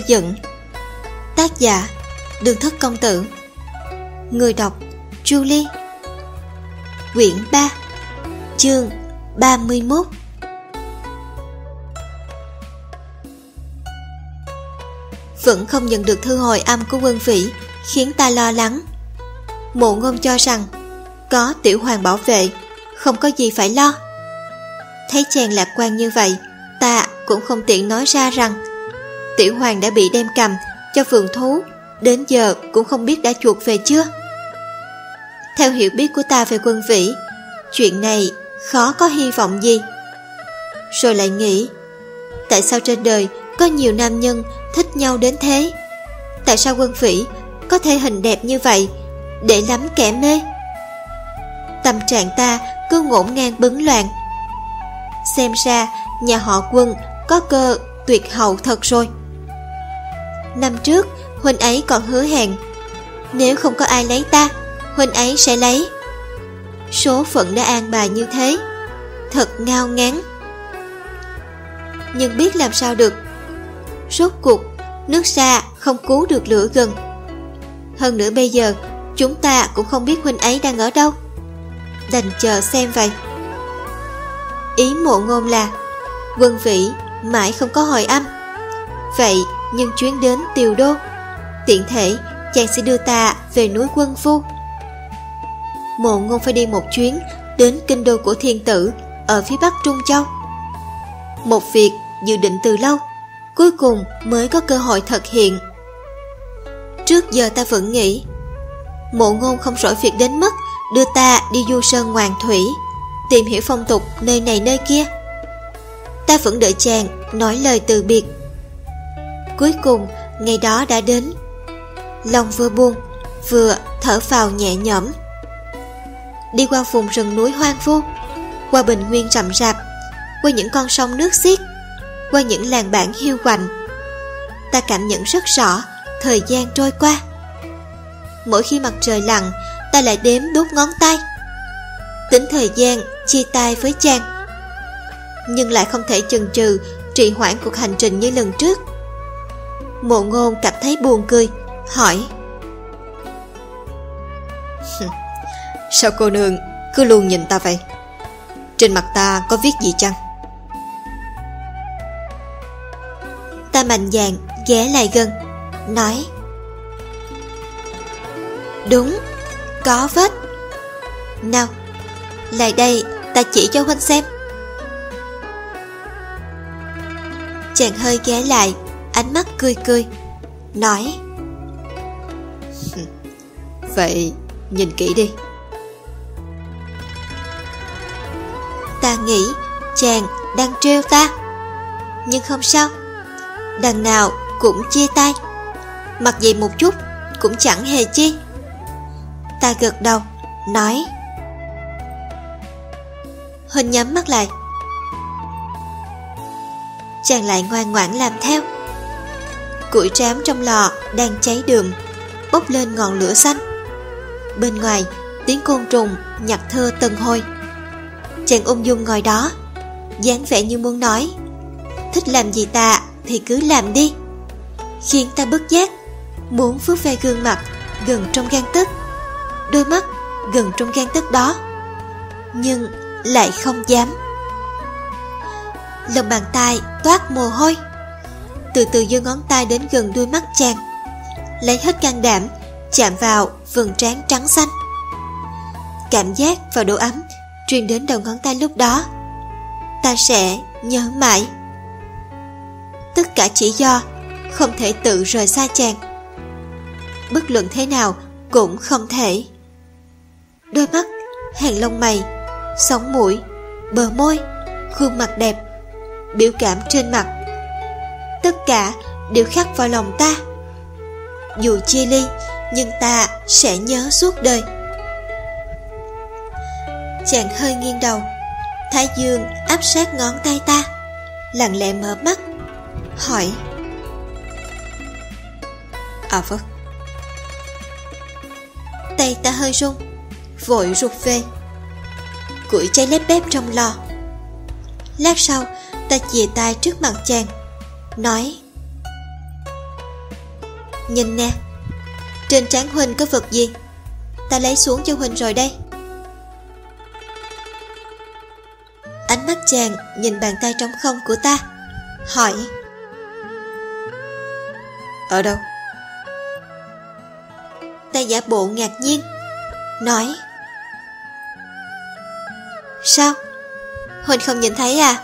dựng. Tác giả Đường Thất Công Tử. Người đọc Julie. Quyển 3, chương 31. Vẫn không nhận được thư hồi âm của Quân Vĩ, khiến ta lo lắng. Mộ Ngôn cho rằng có Tiểu Hoàng bảo vệ, không có gì phải lo. Thấy chàng lạc quan như vậy, ta cũng không tiện nói ra rằng Tiểu Hoàng đã bị đem cầm cho vườn thú, đến giờ cũng không biết đã chuộc về chưa. Theo hiểu biết của ta về Quân Vĩ, chuyện này khó có hy vọng gì. Rồi lại nghĩ, tại sao trên đời có nhiều nam nhân thích nhau đến thế? Tại sao Quân Vĩ có thể hình đẹp như vậy, để lắm kẻ mê? Tâm trạng ta cứ ngổn ngang bấn loạn. Xem ra nhà họ Quân có cơ tuyệt hậu thật rồi. Năm trước huynh ấy còn hứa hẹn, nếu không có ai lấy ta, huynh ấy sẽ lấy. Số phận đã an bài như thế, thật ngao ngán. Nhưng biết làm sao được, rốt cuộc nước xa không cứu được lửa gần. Hơn nữa bây giờ chúng ta cũng không biết huynh ấy đang ở đâu, đành chờ xem vậy. Ý Mộ Ngôn là Quân Vĩ mãi không có hồi âm. Vậy nhân chuyến đến Tiều Đô, tiện thể chàng sẽ đưa ta về núi Quân Phu. Mộ Ngôn phải đi một chuyến đến kinh đô của thiên tử ở phía bắc Trung Châu. Một việc dự định từ lâu, cuối cùng mới có cơ hội thực hiện. Trước giờ ta vẫn nghĩ Mộ Ngôn không rỗi việc đến mức đưa ta đi du sơn ngoạn thủy, tìm hiểu phong tục nơi này nơi kia. Ta vẫn đợi chàng nói lời từ biệt. Cuối cùng ngày đó đã đến. Lòng vừa buồn vừa thở phào nhẹ nhõm. Đi qua vùng rừng núi hoang vu, qua bình nguyên rậm rạp, qua những con sông nước xiết, qua những làng bản hiu quạnh, ta cảm nhận rất rõ thời gian trôi qua. Mỗi khi mặt trời lặn, ta lại đếm đốt ngón tay, tính thời gian chia tay với chàng. Nhưng lại không thể chần chừ trì hoãn cuộc hành trình như lần trước. Mộ Ngôn cảm thấy buồn cười, hỏi: Sao cô nương cứ luôn nhìn ta vậy? Trên mặt ta có viết gì chăng? Ta mạnh dạn ghé lại gần, nói: Đúng, có vết. Nào, lại đây ta chỉ cho huynh xem. Chàng hơi ghé lại, ánh mắt cười cười, nói: Vậy nhìn kỹ đi. Ta nghĩ chàng đang trêu ta, nhưng không sao, đằng nào cũng chia tay, mặc vậy một chút cũng chẳng hề chi. Ta gật đầu, nói: Huynh nhắm mắt lại. Chàng lại ngoan ngoãn làm theo. Củi trám trong lò đang cháy đượm, bốc lên ngọn lửa xanh. Bên ngoài tiếng côn trùng nhặt thưa từng hồi. Chàng ung dung ngồi đó, dáng vẻ như muốn nói: Thích làm gì ta thì cứ làm đi, khiến ta bất giác muốn vuốt ve gương mặt gần trong gang tấc, đôi mắt gần trong gang tấc đó, nhưng lại không dám. Lòng bàn tay toát mồ hôi, từ từ giơ ngón tay đến gần đôi mắt chàng, lấy hết can đảm chạm vào vầng trán trắng xanh. Cảm giác và độ ấm truyền đến đầu ngón tay lúc đó, ta sẽ nhớ mãi. Tất cả chỉ do không thể tự rời xa chàng, bất luận thế nào cũng không thể. Đôi mắt, hàng lông mày, sống mũi, bờ môi, khuôn mặt đẹp, biểu cảm trên mặt, tất cả đều khắc vào lòng ta. Dù chia ly, nhưng ta sẽ nhớ suốt đời. Chàng hơi nghiêng đầu, thái dương áp sát ngón tay ta, lặng lẽ mở mắt, hỏi: Vâng. Tay ta hơi run, vội rụt về. Củi cháy lép bép trong lò. Lát sau ta chìa tay trước mặt chàng, nói: Nhìn nè, trên trán Huynh có vật gì? Ta lấy xuống cho Huynh rồi đây. Ánh mắt chàng nhìn bàn tay trống không của ta, hỏi: Ở đâu? Ta giả bộ ngạc nhiên, nói: Sao? Huynh không nhìn thấy à?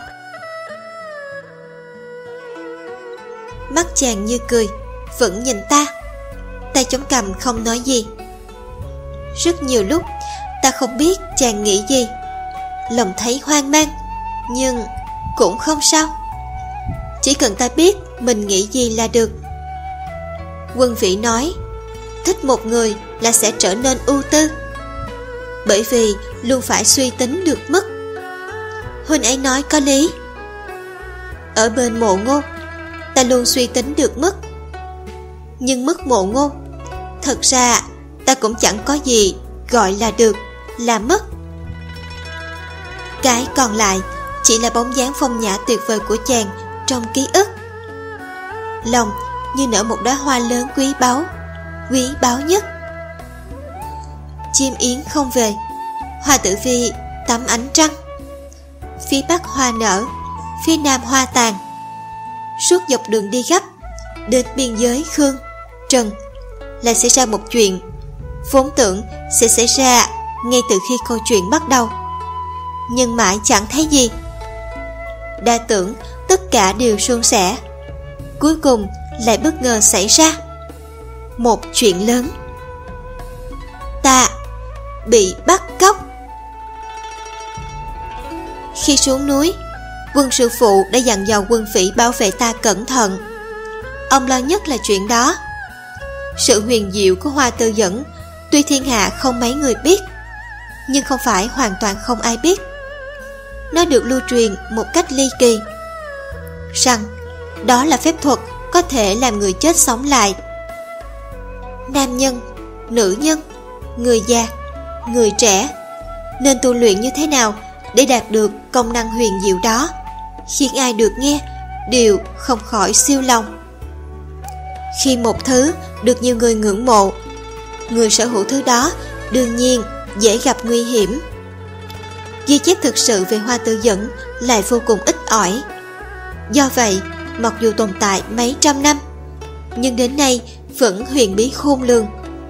Mắt chàng như cười, vẫn nhìn ta. Tay chống cằm không nói gì. Rất nhiều lúc ta không biết chàng nghĩ gì. Lòng thấy hoang mang, nhưng cũng không sao. Chỉ cần ta biết mình nghĩ gì là được. Quân Vĩ nói, thích một người là sẽ trở nên ưu tư, bởi vì luôn phải suy tính được mất. Huynh ấy nói có lý. Ở bên Mộ Ngôn, ta luôn suy tính được mất. Nhưng mất Mộ Ngôn, thật ra ta cũng chẳng có gì gọi là được, là mất. Cái còn lại chỉ là bóng dáng phong nhã tuyệt vời của chàng trong ký ức. Lòng như nở một đóa hoa lớn quý báu nhất. Chim yến không về, Hoa Tử Vi tắm ánh trăng. Phía bắc hoa nở, phía nam hoa tàn. Suốt dọc đường đi gấp, đến biên giới Khương, Trần, lại xảy ra một chuyện vốn tưởng sẽ xảy ra ngay từ khi câu chuyện bắt đầu, nhưng mãi chẳng thấy gì. Đã tưởng tất cả đều suôn sẻ, cuối cùng lại bất ngờ xảy ra một chuyện lớn. Ta bị bắt cóc. Khi xuống núi, Quân sư phụ đã dặn dò Quân Phỉ bảo vệ ta cẩn thận. Ông lo nhất là chuyện đó. Sự huyền diệu của Hoa Tư Dẫn tuy thiên hạ không mấy người biết, nhưng không phải hoàn toàn không ai biết. Nó được lưu truyền một cách ly kỳ, rằng đó là phép thuật có thể làm người chết sống lại. Nam nhân, nữ nhân, người già, người trẻ nên tu luyện như thế nào để đạt được công năng huyền diệu đó, khiến ai được nghe đều không khỏi siêu lòng. Khi một thứ được nhiều người ngưỡng mộ, người sở hữu thứ đó đương nhiên dễ gặp nguy hiểm. Ghi chép thực sự về Hoa Tư Dẫn lại vô cùng ít ỏi. Do vậy, mặc dù tồn tại mấy trăm năm, nhưng đến nay vẫn huyền bí khôn lường.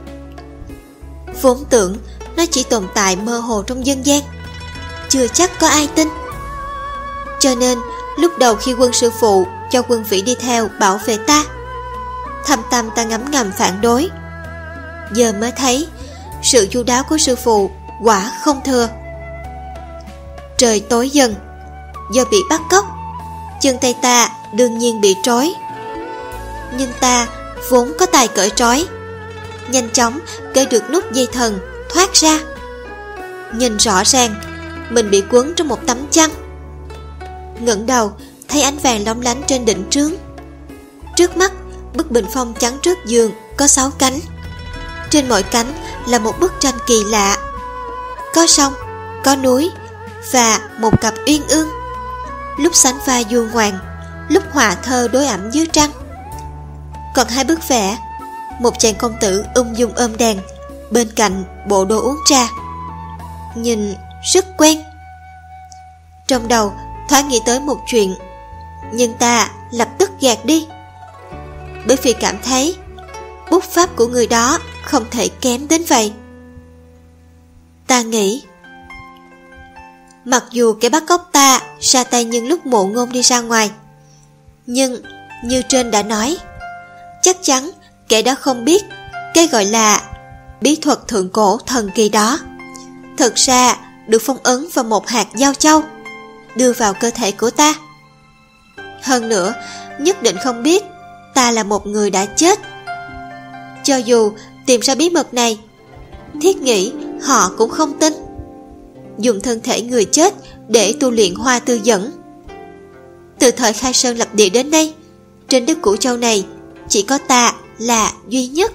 Vốn tưởng nó chỉ tồn tại mơ hồ trong dân gian, chưa chắc có ai tin. Cho nên lúc đầu khi Quân sư phụ cho Quân Vĩ đi theo bảo vệ ta, thâm tâm ta ngấm ngầm phản đối. Giờ mới thấy sự chu đáo của sư phụ quả không thừa. Trời tối dần, do bị bắt cóc, chân tay ta đương nhiên bị trói. Nhưng ta vốn có tài cởi trói, nhanh chóng cởi được nút dây thần thoát ra. Nhìn rõ ràng mình bị quấn trong một tấm chăn. Ngẩng đầu thấy ánh vàng lóng lánh trên đỉnh trướng. Trước mắt bức bình phong trắng trước giường có 6 cánh. Trên mỗi cánh là một bức tranh kỳ lạ. Có sông, có núi và một cặp uyên ương, lúc sánh vai du ngoạn, lúc họa thơ đối ẩm dưới trăng. Còn 2 bức vẽ, một chàng công tử ung dung ôm đàn, bên cạnh bộ đồ uống trà, nhìn rất quen. Trong đầu thoáng nghĩ tới một chuyện, nhưng ta lập tức gạt đi, bởi vì cảm thấy bút pháp của người đó không thể kém đến vậy. Ta nghĩ, mặc dù kẻ bắt cóc ta ra tay nhân lúc Mộ Ngôn đi ra ngoài, nhưng như trên đã nói, chắc chắn kẻ đó không biết cái gọi là bí thuật thượng cổ thần kỳ đó thực ra được phong ấn vào một hạt giao châu đưa vào cơ thể của ta. Hơn nữa, nhất định không biết ta là một người đã chết. Cho dù tìm ra bí mật này, thiết nghĩ họ cũng không tin. Dùng thân thể người chết để tu luyện Hoa Tư Dẫn. Từ thời khai sơn lập địa đến nay, trên đất Cửu Châu này chỉ có ta là duy nhất.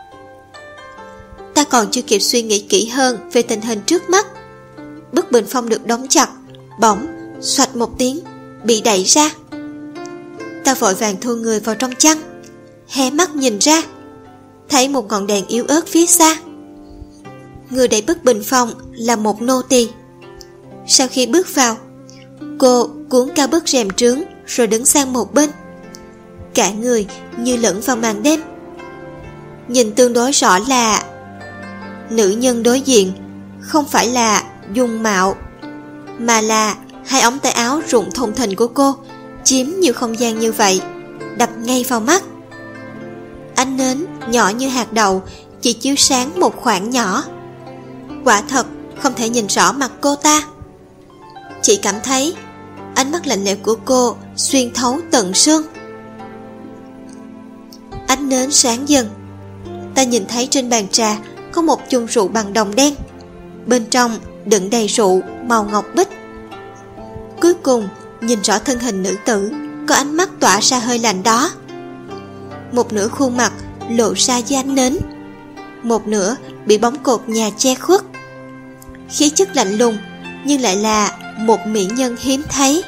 Ta còn chưa kịp suy nghĩ kỹ hơn về tình hình trước mắt, bức bình phong được đóng chặt, bỗng xoạch một tiếng bị đẩy ra. Ta vội vàng thu người vào trong chăn, hé mắt nhìn ra. thấy một ngọn đèn yếu ớt phía xa. Người đẩy bức bình phong là một nô tỳ. Sau khi bước vào, cô cuốn cao bức rèm trướng rồi đứng sang một bên, cả người như lẫn vào màn đêm. Nhìn tương đối rõ là nữ nhân đối diện không phải là dung mạo, mà là hai ống tay áo rụng thùng thình của cô chiếm nhiều không gian như vậy, đập ngay vào mắt. Ánh nến nhỏ như hạt đậu chỉ chiếu sáng một khoảng nhỏ. Quả thật không thể nhìn rõ mặt cô ta. Chỉ cảm thấy ánh mắt lạnh lẽo của cô xuyên thấu tận xương. Ánh nến sáng dần, ta nhìn thấy trên bàn trà có một chung rượu bằng đồng đen, bên trong đựng đầy rượu màu ngọc bích. Cuối cùng nhìn rõ thân hình nữ tử có ánh mắt tỏa ra hơi lạnh đó. Một nửa khuôn mặt lộ ra dưới ánh nến, một nửa bị bóng cột nhà che khuất. Khí chất lạnh lùng nhưng lại là một mỹ nhân hiếm thấy.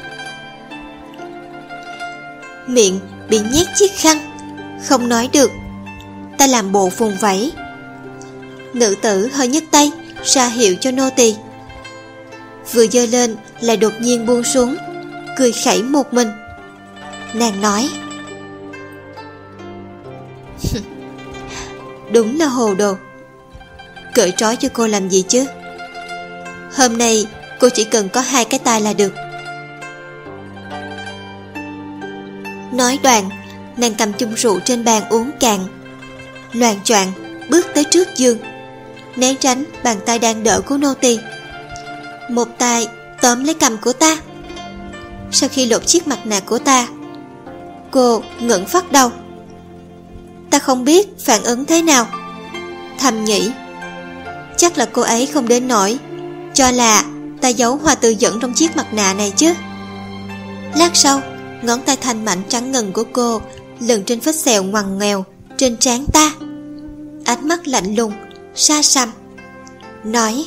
Miệng bị nhét chiếc khăn, không nói được. Ta làm bộ vùng vẫy. Nữ tử hơi nhấc tay ra hiệu cho nô tỳ, vừa giơ lên lại đột nhiên buông xuống, cười khẩy một mình. Nàng nói: đúng là hồ đồ. Cởi trói cho cô làm gì chứ? Hôm nay cô chỉ cần có 2 cái tai là được. Nói đoạn, nàng cầm chung rượu trên bàn uống cạn, loạng choạng bước tới trước giường, né tránh bàn tay đang đỡ của nô tỳ. Một tay tóm lấy cằm của ta. Sau khi lột chiếc mặt nạ của ta, cô ngẩng phát đầu. Ta không biết phản ứng thế nào, thầm nghĩ chắc là cô ấy không đến nỗi cho là ta giấu hoa tư dẫn trong chiếc mặt nạ này chứ. Lát sau, ngón tay thanh mảnh trắng ngần của cô lần trên vết sẹo ngoằn ngoèo trên trán ta. Ánh mắt lạnh lùng, xa xăm, nói: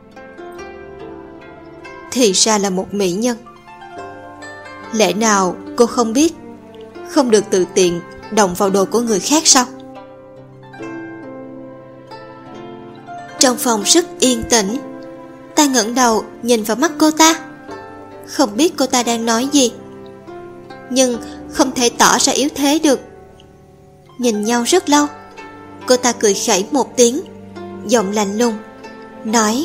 thì ra là một mỹ nhân. Lẽ nào cô không biết không được tự tiện động vào đồ của người khác sao? Trong phòng rất yên tĩnh, ta ngẩng đầu nhìn vào mắt cô ta. Không biết cô ta đang nói gì, nhưng không thể tỏ ra yếu thế được. Nhìn nhau rất lâu, cô ta cười khẩy một tiếng, giọng lạnh lùng, nói: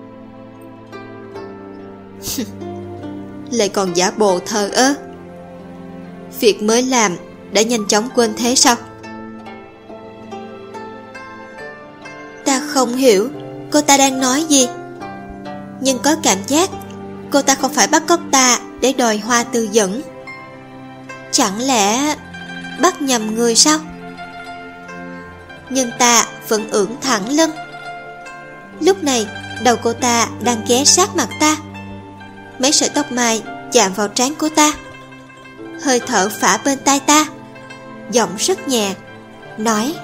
lại còn giả bộ thờ ơ. Việc mới làm đã nhanh chóng quên thế sao? Ta không hiểu cô ta đang nói gì, nhưng có cảm giác cô ta không phải bắt cóc ta để đòi hoa tư dẫn. Chẳng lẽ bắt nhầm người sao? Nhưng ta vẫn ưỡn thẳng lưng. Lúc này đầu cô ta đang ghé sát mặt ta, mấy sợi tóc mai chạm vào trán của ta, hơi thở phả bên tai ta, giọng rất nhẹ, nói: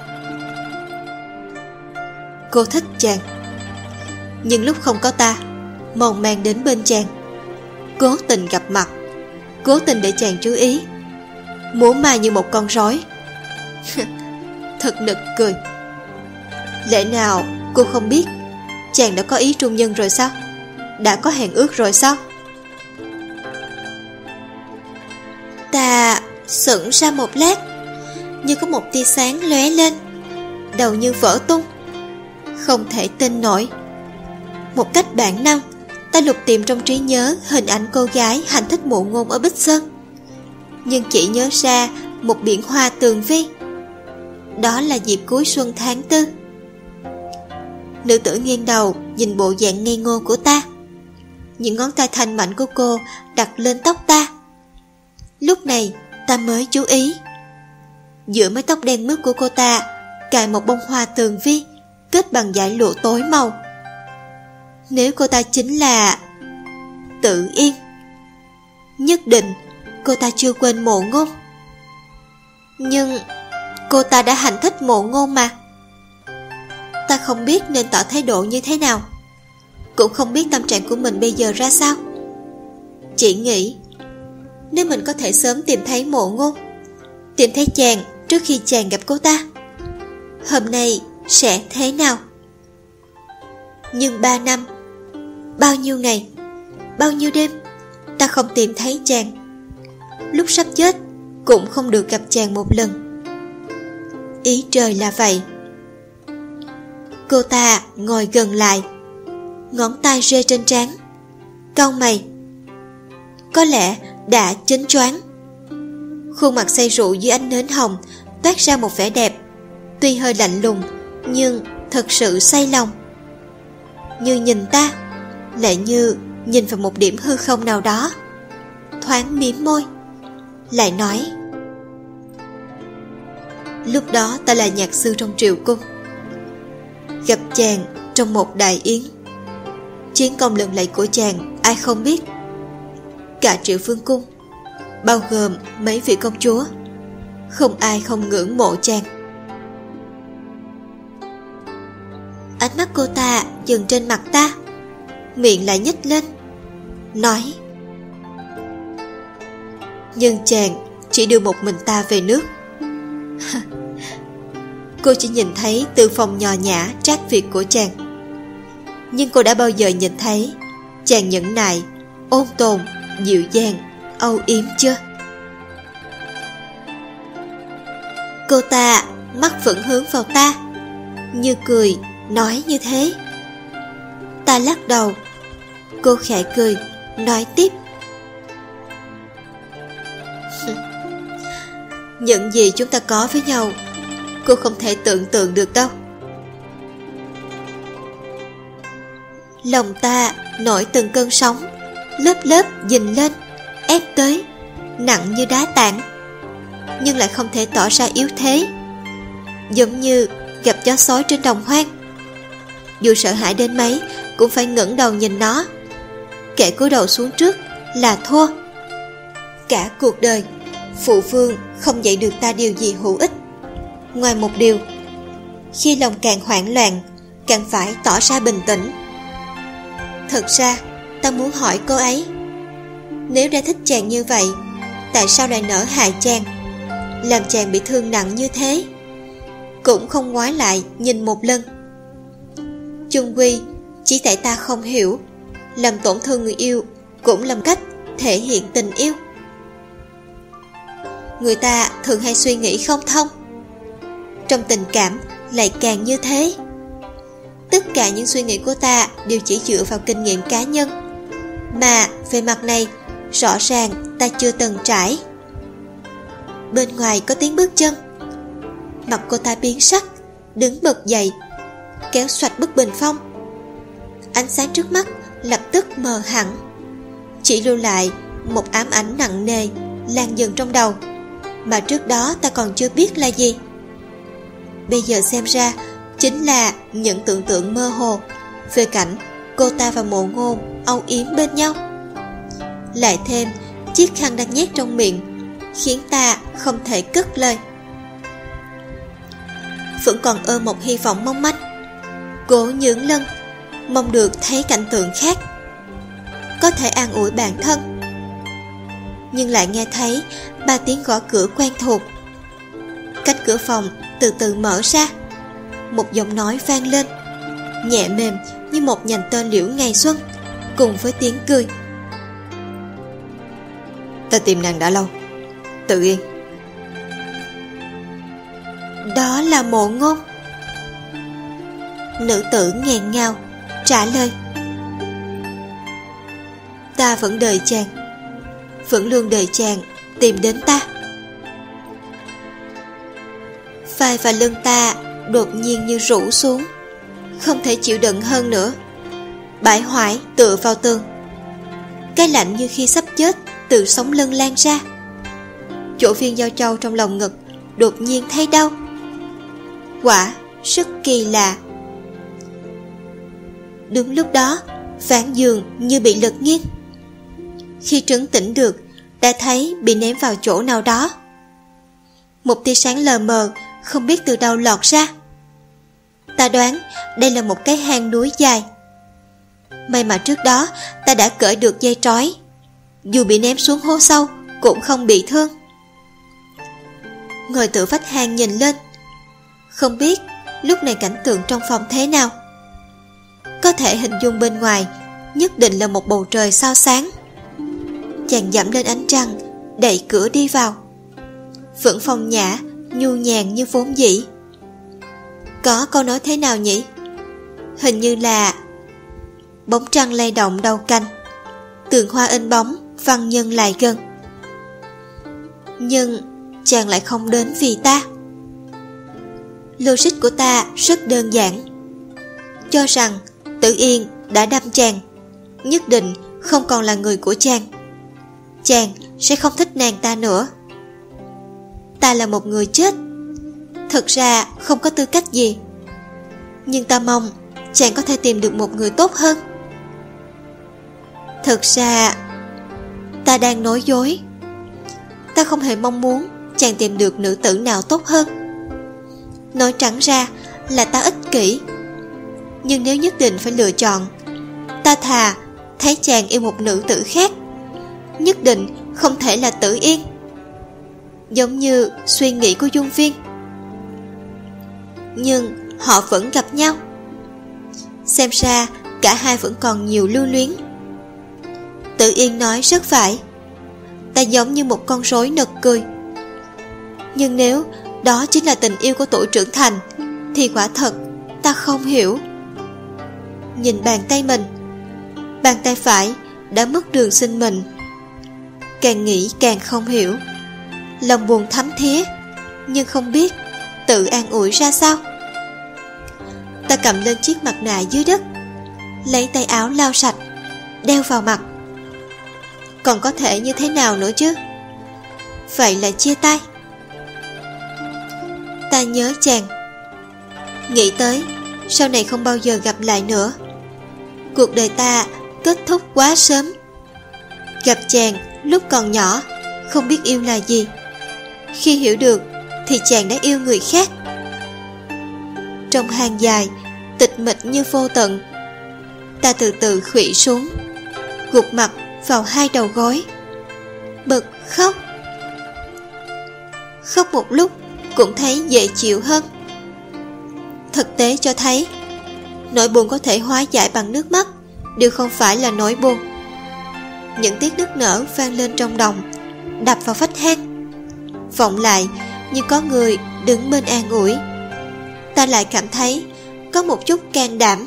cô thích chàng, nhưng lúc không có ta mong mang đến bên chàng, cố tình gặp mặt, cố tình để chàng chú ý, múa mai như một con sói. Thật nực cười. Lẽ nào cô không biết chàng đã có ý trung nhân rồi sao? Đã có hẹn ước rồi sao? Ta sững ra một lát, như có một tia sáng lóe lên, đầu như vỡ tung. Không thể tin nổi. Một cách bản năng, ta lục tìm trong trí nhớ hình ảnh cô gái Hành Thích Mộ Ngôn ở Bích Sơn, nhưng chỉ nhớ ra một biển hoa tường vi. Đó là dịp cuối xuân tháng 4. Nữ tử nghiêng đầu nhìn bộ dạng ngây ngô của ta. Những ngón tay thanh mảnh của cô đặt lên tóc ta. Lúc này ta mới chú ý, giữa mái tóc đen mướt của cô ta cài một bông hoa tường vi kết bằng dải lụa tối màu. Nếu cô ta chính là Tự Yên, nhất định cô ta chưa quên Mộ Ngôn. Nhưng cô ta đã hành thích Mộ Ngôn mà. Ta không biết nên tỏ thái độ như thế nào, cũng không biết tâm trạng của mình bây giờ ra sao. Chỉ nghĩ nếu mình có thể sớm tìm thấy Mộ Ngôn, tìm thấy chàng trước khi chàng gặp cô ta, hôm nay sẽ thế nào. Nhưng 3 năm, bao nhiêu ngày, bao nhiêu đêm, ta không tìm thấy chàng. Lúc sắp chết cũng không được gặp chàng một lần. Ý trời là vậy. Cô ta ngồi gần lại, ngón tay rê trên trán, cau mày. Có lẽ đã chến choáng. Khuôn mặt say rượu dưới ánh nến hồng toát ra một vẻ đẹp, tuy hơi lạnh lùng nhưng thật sự say lòng. Như nhìn ta, lại như nhìn vào một điểm hư không nào đó. Thoáng mím môi, lại nói: lúc đó ta là nhạc sư trong Triệu Cung, gặp chàng trong một đại yến. Chiến công lừng lẫy của chàng ai không biết. Cả Triệu Vương Cung, bao gồm mấy vị công chúa, không ai không ngưỡng mộ chàng. Ánh mắt cô ta dừng trên mặt ta, miệng lại nhếch lên, nói: nhưng chàng chỉ đưa một mình ta về nước. Cô chỉ nhìn thấy từ phòng nhò nhã trác việt của chàng, nhưng cô đã bao giờ nhìn thấy chàng nhẫn nại, ôn tồn, dịu dàng, âu yếm chưa? Cô ta mắt vẫn hướng vào ta, như cười nói như thế. Ta lắc đầu. Cô khẽ cười, nói tiếp: những gì chúng ta có với nhau, cô không thể tưởng tượng được đâu. Lòng ta nổi từng cơn sóng, lớp lớp dình lên, ép tới, nặng như đá tảng, nhưng lại không thể tỏ ra yếu thế. Giống như gặp chó sói trên đồng hoang, dù sợ hãi đến mấy cũng phải ngẩng đầu nhìn nó. Kẻ cúi đầu xuống trước là thua. Cả cuộc đời, phụ vương không dạy được ta điều gì hữu ích, ngoài một điều: khi lòng càng hoảng loạn, càng phải tỏ ra bình tĩnh. Thật ra ta muốn hỏi cô ấy, nếu đã thích chàng như vậy, tại sao lại nỡ hại chàng, làm chàng bị thương nặng như thế, cũng không ngoái lại nhìn một lần. Chung quy chỉ tại ta không hiểu, làm tổn thương người yêu cũng là cách thể hiện tình yêu. Người ta thường hay suy nghĩ không thông, trong tình cảm lại càng như thế. Tất cả những suy nghĩ của ta đều chỉ dựa vào kinh nghiệm cá nhân, mà về mặt này rõ ràng ta chưa từng trải. Bên ngoài có tiếng bước chân. Mặt cô ta biến sắc, đứng bật dậy, kéo xoạch bức bình phong. Ánh sáng trước mắt lập tức mờ hẳn, chỉ lưu lại một ám ảnh nặng nề lan dần trong đầu, mà trước đó ta còn chưa biết là gì. Bây giờ xem ra chính là những tưởng tượng mơ hồ về cảnh cô ta và Mộ Ngôn âu yếm bên nhau. Lại thêm chiếc khăn đang nhét trong miệng, khiến ta không thể cất lời. Vẫn còn ôm một hy vọng mong manh, cố nhướng lưng, mong được thấy cảnh tượng khác, có thể an ủi bản thân. Nhưng lại nghe thấy 3 tiếng gõ cửa quen thuộc. Cánh cửa phòng từ từ mở ra, một giọng nói vang lên, nhẹ mềm như một nhành tơ liễu ngày xuân, cùng với tiếng cười: ta tìm nàng đã lâu, tự yên. Đó là Mộ Ngôn. Nữ tử nghẹn ngào trả lời: ta vẫn đợi chàng, vẫn luôn đợi chàng tìm đến ta. Vai và lưng ta đột nhiên như rũ xuống, không thể chịu đựng hơn nữa, bãi hoại tựa vào tường. Cái lạnh như khi sắp chết từ sống lưng lan ra. Chỗ viên giao châu trong lòng ngực đột nhiên thấy đau. Quả rất kỳ lạ. Đúng lúc đó, ván giường như bị lật nghiêng. Khi trấn tĩnh được, đã thấy bị ném vào chỗ nào đó. Một tia sáng lờ mờ không biết từ đâu lọt ra. Ta đoán đây là một cái hang núi dài. May mà trước đó ta đã cởi được dây trói, dù bị ném xuống hố sâu cũng không bị thương. Ngồi tựa vách hang nhìn lên, không biết lúc này cảnh tượng trong phòng thế nào. Có thể hình dung bên ngoài nhất định là một bầu trời sao sáng. Chàng dẫm lên ánh trăng, đẩy cửa đi vào. Vẫn phong nhã, nhu nhàn như vốn dĩ. Có câu nói thế nào nhỉ? Hình như là bóng trăng lay động đầu cành, tường hoa in bóng, văn nhân lại gần. Nhưng chàng lại không đến vì ta. Logic của ta rất đơn giản. Cho rằng Tử Yên đã đâm chàng, nhất định không còn là người của chàng. Chàng sẽ không thích nàng ta nữa. Ta là một người chết, thực ra không có tư cách gì. Nhưng ta mong chàng có thể tìm được một người tốt hơn. Thực ra ta đang nói dối. Ta không hề mong muốn chàng tìm được nữ tử nào tốt hơn. Nói trắng ra là ta ích kỷ. Nhưng nếu nhất định phải lựa chọn, ta thà thấy chàng yêu một nữ tử khác, nhất định không thể là Tử Yên. Giống như suy nghĩ của Dung Viên. Nhưng họ vẫn gặp nhau. Xem ra cả hai vẫn còn nhiều lưu luyến. Tử Yên nói rất phải. Ta giống như một con rối nực cười. Nhưng nếu đó chính là tình yêu của tuổi trưởng thành, thì quả thật ta không hiểu. Nhìn bàn tay mình, bàn tay phải đã mất đường sinh mình. Càng nghĩ càng không hiểu. Lòng buồn thấm thía, nhưng không biết tự an ủi ra sao. Ta cầm lên chiếc mặt nạ dưới đất, lấy tay áo lau sạch, đeo vào mặt. Còn có thể như thế nào nữa chứ? Vậy là chia tay. Ta nhớ chàng, nghĩ tới sau này không bao giờ gặp lại nữa. Cuộc đời ta kết thúc quá sớm. Gặp chàng lúc còn nhỏ, không biết yêu là gì. Khi hiểu được thì chàng đã yêu người khác. Trong hàng dài, tịch mịch như vô tận, ta từ từ khuỵu xuống, gục mặt vào hai đầu gối, bật khóc. Khóc một lúc cũng thấy dễ chịu hơn. Thực tế cho thấy nỗi buồn có thể hóa giải bằng nước mắt đều không phải là nỗi buồn. Những tiếng nức nở vang lên trong đồng, đập vào vách hang, vọng lại như có người đứng bên an ủi. Ta lại cảm thấy có một chút can đảm,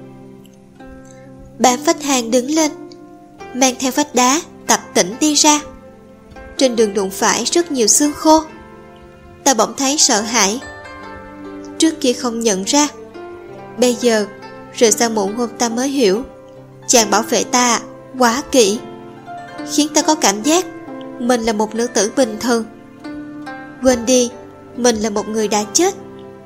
bám vách hang đứng lên, mang theo vách đá tập tễnh đi ra. Trên đường đụng phải rất nhiều xương khô. Ta bỗng thấy sợ hãi. Trước kia không nhận ra, bây giờ rồi sau mụ ngôn ta mới hiểu. Chàng bảo vệ ta quá kỹ, khiến ta có cảm giác mình là một nữ tử bình thường, quên đi mình là một người đã chết.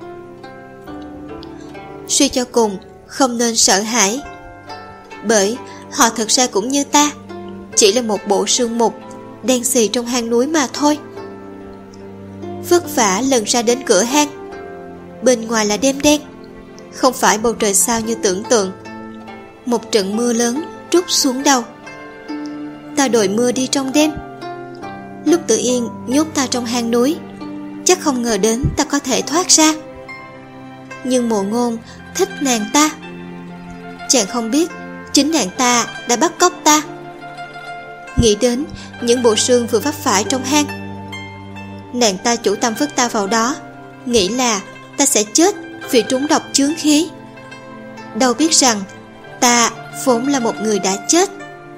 Suy cho cùng không nên sợ hãi, bởi họ thực ra cũng như ta, chỉ là một bộ sương mục đen xì trong hang núi mà thôi. Vất vả lần ra đến cửa hang. Bên ngoài là đêm đen, không phải bầu trời sao như tưởng tượng. Một trận mưa lớn trút xuống đầu. Ta đội mưa đi trong đêm. Lúc Tử Yên nhốt ta trong hang núi, chắc không ngờ đến ta có thể thoát ra. Nhưng mộ ngôn thích nàng ta. Chàng không biết chính nàng ta đã bắt cóc ta. Nghĩ đến những bộ xương vừa vấp phải trong hang, nàng ta chủ tâm vứt ta vào đó, nghĩ là ta sẽ chết vì trúng độc chướng khí. Đâu biết rằng ta vốn là một người đã chết.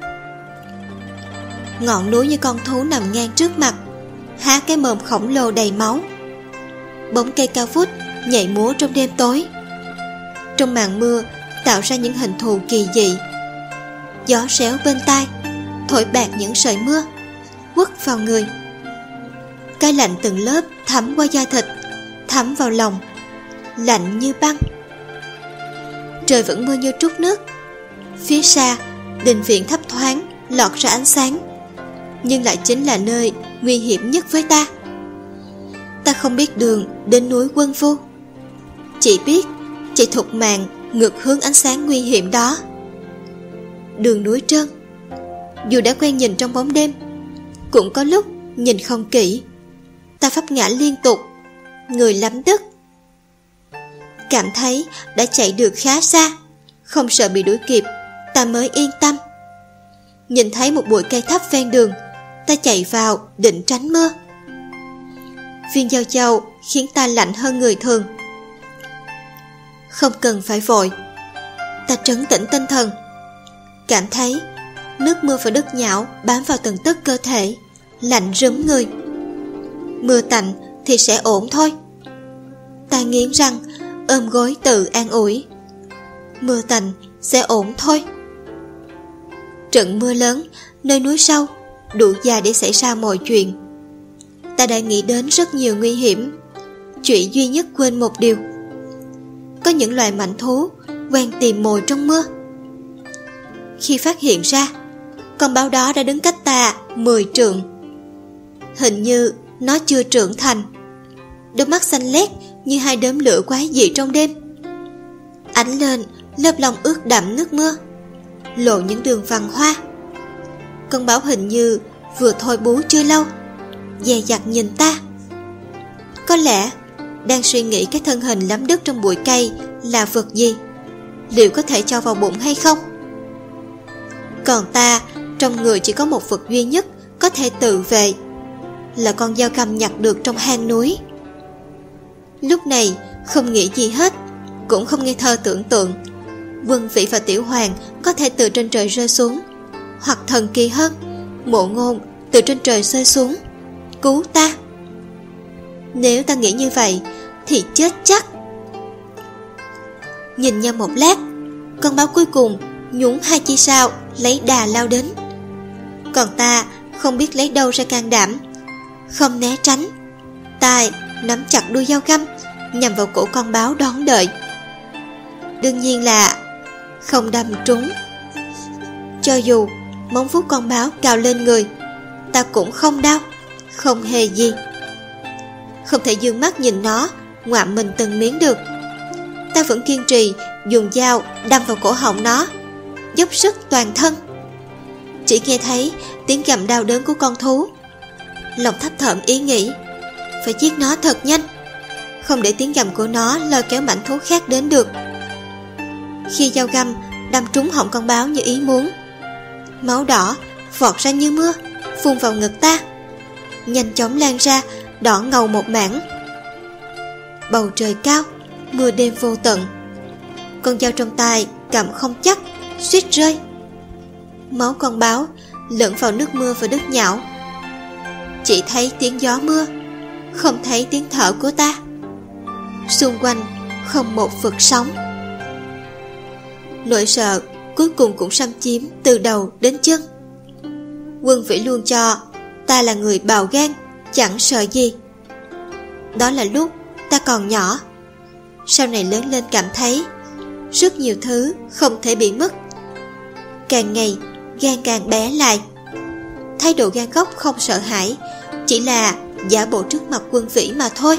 Ngọn núi như con thú nằm ngang trước mặt, há cái mồm khổng lồ đầy máu. Bóng cây cao vút nhảy múa trong đêm tối. Trong màn mưa tạo ra những hình thù kỳ dị. Gió réo bên tai thổi bạc những sợi mưa, quất vào người. Cái lạnh từng lớp thấm qua da thịt, thấm vào lòng, lạnh như băng. Trời vẫn mưa như trút nước. Phía xa, đình viện thấp thoáng lọt ra ánh sáng, nhưng lại chính là nơi nguy hiểm nhất với ta. Ta không biết đường đến núi Quân Vu, chỉ biết chạy thục mạng ngược hướng ánh sáng nguy hiểm đó. Đường núi trơn, dù đã quen nhìn trong bóng đêm, cũng có lúc nhìn không kỹ. Ta vấp ngã liên tục, người lắm đất. Cảm thấy đã chạy được khá xa, không sợ bị đuổi kịp, ta mới yên tâm. Nhìn thấy một bụi cây thấp ven đường, ta chạy vào định tránh mưa. Viên giao châu khiến ta lạnh hơn người thường. Không cần phải vội. Ta trấn tĩnh tinh thần, cảm thấy nước mưa và đất nhão bám vào từng tấc cơ thể, lạnh rúm người. Mưa tạnh thì sẽ ổn thôi. Ta nghiến răng, ôm gối tự an ủi. Mưa tạnh sẽ ổn thôi. Trận mưa lớn nơi núi sâu đủ dài để xảy ra mọi chuyện. Ta đã nghĩ đến rất nhiều nguy hiểm, chỉ duy nhất quên một điều. Có những loài mãnh thú quen tìm mồi trong mưa. Khi phát hiện ra, con báo đó đã đứng cách ta 10 trượng. Hình như nó chưa trưởng thành. Đôi mắt xanh lét như hai đốm lửa quái dị trong đêm. Ánh lên lớp lông ướt đẫm nước mưa, lộ những đường vằn hoa. Con báo hình như vừa thôi bú chưa lâu, dè dặt nhìn ta. Có lẽ đang suy nghĩ cái thân hình lấm đất trong bụi cây là vật gì, liệu có thể cho vào bụng hay không. Còn ta, trong người chỉ có một vật duy nhất có thể tự vệ, là con dao găm nhặt được trong hang núi. Lúc này không nghĩ gì hết, cũng không ngây thơ tưởng tượng Quân Vĩ và Tiểu Hoàng có thể từ trên trời rơi xuống, hoặc thần kỳ hơn, Mộ Ngôn từ trên trời rơi xuống cứu ta. Nếu ta nghĩ như vậy thì chết chắc. Nhìn nhau một lát, con báo cuối cùng nhún hai chi sao lấy đà lao đến. Còn ta không biết lấy đâu ra can đảm, không né tránh, tay nắm chặt đuôi dao găm nhằm vào cổ con báo đón đợi. Đương nhiên là không đâm trúng. Cho dù móng vuốt con báo cào lên người, ta cũng không đau, không hề gì. Không thể dương mắt nhìn nó ngoạm mình từng miếng được. Ta vẫn kiên trì dùng dao đâm vào cổ họng nó, dốc sức toàn thân. Chỉ nghe thấy tiếng gầm đau đớn của con thú. Lòng thấp thỏm ý nghĩ phải giết nó thật nhanh, không để tiếng gầm của nó lôi kéo mãnh thú khác đến được. Khi dao găm đâm trúng họng con báo như ý muốn, máu đỏ vọt ra như mưa, phun vào ngực ta, nhanh chóng lan ra, đỏ ngầu một mảng. Bầu trời cao, mưa đêm vô tận. Con dao trong tay cầm không chắc, suýt rơi. Máu con báo lẫn vào nước mưa và đất nhão. Chỉ thấy tiếng gió mưa, không thấy tiếng thở của ta. Xung quanh không một vật sống. Nỗi sợ cuối cùng cũng xâm chiếm từ đầu đến chân. Quân Vĩ luôn cho ta là người bạo gan, chẳng sợ gì. Đó là lúc ta còn nhỏ. Sau này lớn lên cảm thấy rất nhiều thứ không thể bị mất. Càng ngày gan càng bé lại. Thái độ gan góc không sợ hãi, chỉ là giả bộ trước mặt Quân Vĩ mà thôi.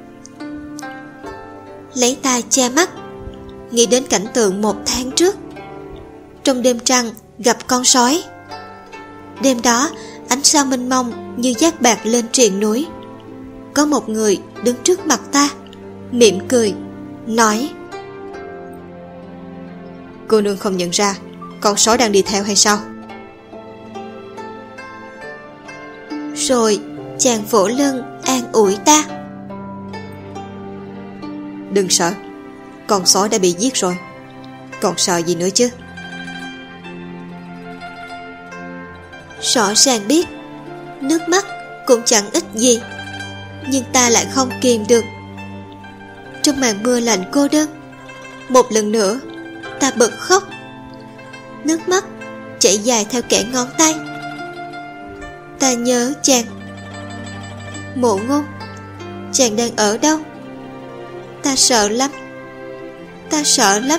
Lấy tay che mắt, nghĩ đến cảnh tượng 1 tháng trước. Trong đêm trăng gặp con sói. Đêm đó ánh sao mênh mông như dát bạc lên triền núi. Có một người đứng trước mặt ta, mỉm cười, nói: "Cô nương không nhận ra con sói đang đi theo hay sao?" Rồi chàng vỗ lưng an ủi ta: "Đừng sợ, con sói đã bị giết rồi, còn sợ gì nữa chứ." Rõ ràng biết nước mắt cũng chẳng ích gì, nhưng ta lại không kìm được. Trong màn mưa lạnh cô đơn, một lần nữa ta bật khóc. Nước mắt chảy dài theo kẽ ngón tay. Ta nhớ chàng. Mộ Ngôn, chàng đang ở đâu? Ta sợ lắm, ta sợ lắm.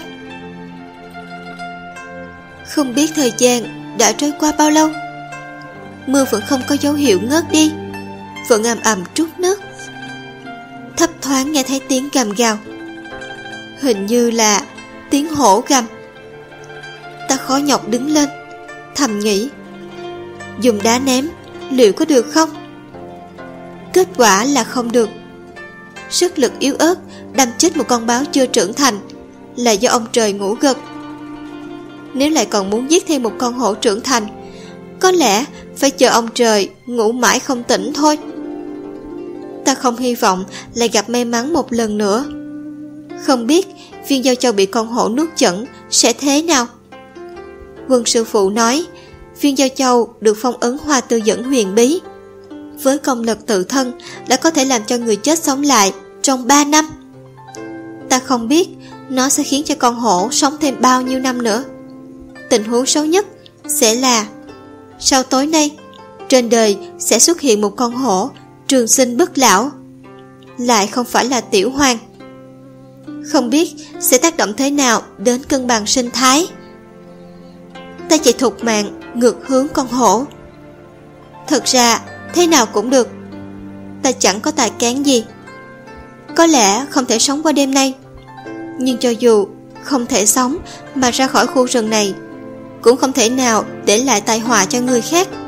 Không biết thời gian đã trôi qua bao lâu. Mưa vẫn không có dấu hiệu ngớt đi, vẫn ầm ầm trút nước. Thấp thoáng nghe thấy tiếng gầm gào, hình như là tiếng hổ gầm. Ta khó nhọc đứng lên, thầm nghĩ dùng đá ném liệu có được không? Kết quả là không được. sức lực yếu ớt đâm chết một con báo chưa trưởng thành là do ông trời ngủ gật. Nếu lại còn muốn giết thêm một con hổ trưởng thành, có lẽ phải chờ ông trời ngủ mãi không tỉnh thôi. Ta không hy vọng lại gặp may mắn một lần nữa. Không biết viên giao châu bị con hổ nuốt chửng sẽ thế nào. Quân sư phụ nói viên giao châu được phong ấn hoa tư dẫn huyền bí, với công lực tự thân đã có thể làm cho người chết sống lại trong 3 năm. Ta không biết nó sẽ khiến cho con hổ sống thêm bao nhiêu năm nữa. Tình huống xấu nhất sẽ là sau tối nay trên đời sẽ xuất hiện một con hổ trường sinh bất lão, lại không phải là Tiểu Hoàng. Không biết sẽ tác động thế nào đến cân bằng sinh thái. Ta chạy thục mạng ngược hướng con hổ. Thật ra thế nào cũng được, ta chẳng có tài cán gì. Có lẽ không thể sống qua đêm nay, nhưng cho dù không thể sống mà ra khỏi khu rừng này, cũng không thể nào để lại tai họa cho người khác.